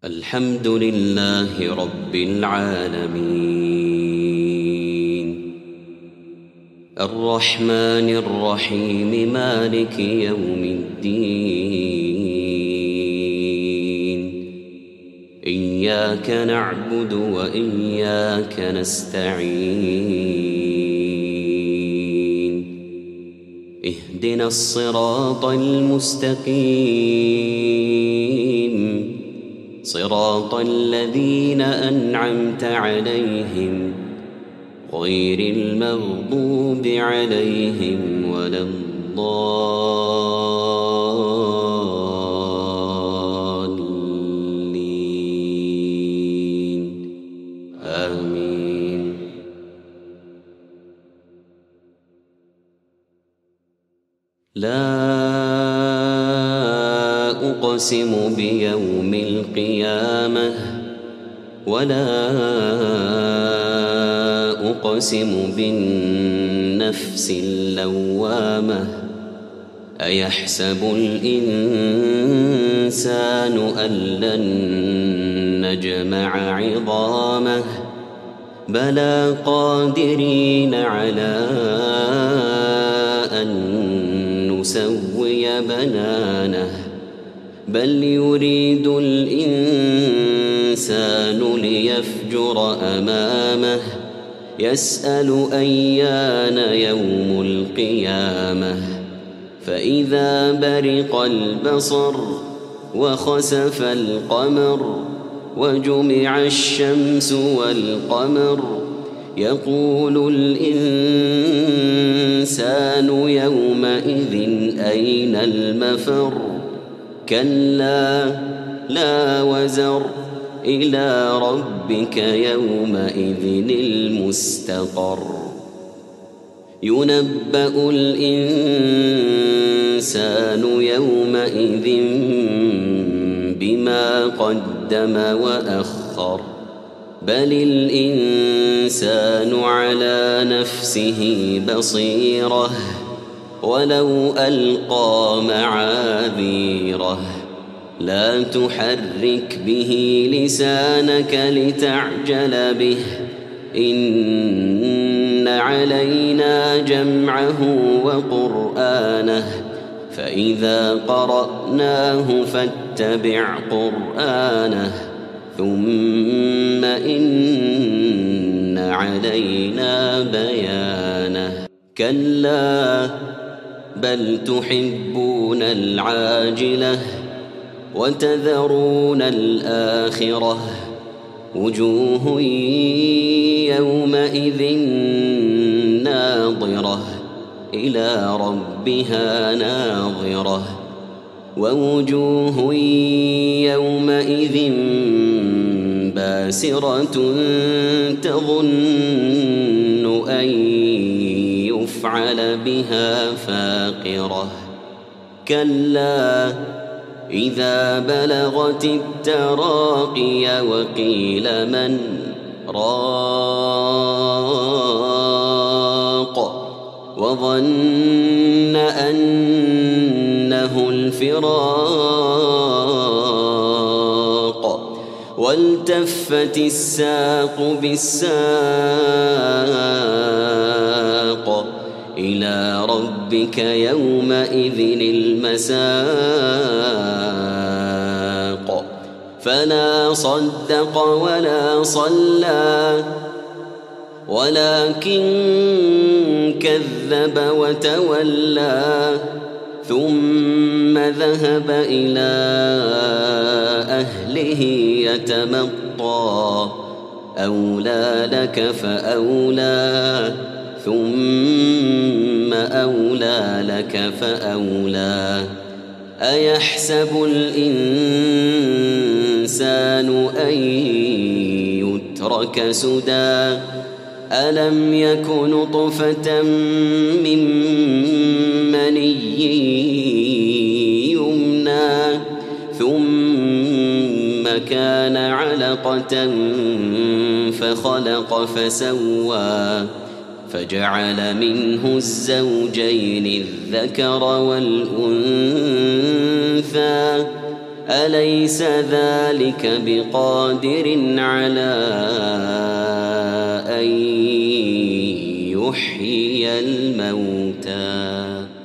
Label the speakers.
Speaker 1: الحمد لله رب العالمين الرحمن الرحيم مالك يوم الدين إياك نعبد وإياك نستعين اهدنا الصراط المستقيم صراط الذين أنعمت عليهم غير المغضوب عليهم ولا الضالين آمين. لا أقسم بيوم القيامة ولا أقسم بالنفس اللوامة أيحسب الإنسان أن لن نجمع عظامه بلى قادرين على أن نسوي بنانه بل يريد الإنسان ليفجر أمامه يسأل أيان يوم القيامة فإذا برق البصر وخسف القمر وجمع الشمس والقمر يقول الإنسان يومئذ أين المفر كلا لا وزر إلى ربك يومئذ المستقر ينبأ الإنسان يومئذ بما قدم وأخر بل الإنسان على نفسه بصيرة ولو ألقى معاذيره لا تحرك به لسانك لتعجل به إن علينا جمعه وقرآنه فإذا قرأناه فاتبع قرآنه ثم إن علينا بيانه كلا بل تحبون العاجلة وتذرون الآخرة وجوه يومئذ ناظرة إلى ربها ناظرة ووجوه يومئذ باسرة تظن أن يفعل بها فاقرة كلا إذا بلغت التراقي وقيل من راق وظن أنه الفراق والتفت الساق بالساق إلى ربك يومئذ المساق فلا صدق ولا صلى ولكن كذب وتولى ثم ذهب إلى أهله يتمطى أولى لك فأولى ثم أولى لك فأولى أيحسب الإنسان أن يترك سدى ألم يك نطفة من مني يمنى ثم كان علقة فخلق فسوى فجعل منه الزوجين الذكر والأنثى أليس ذلك بقادر على أن يحيي الموتى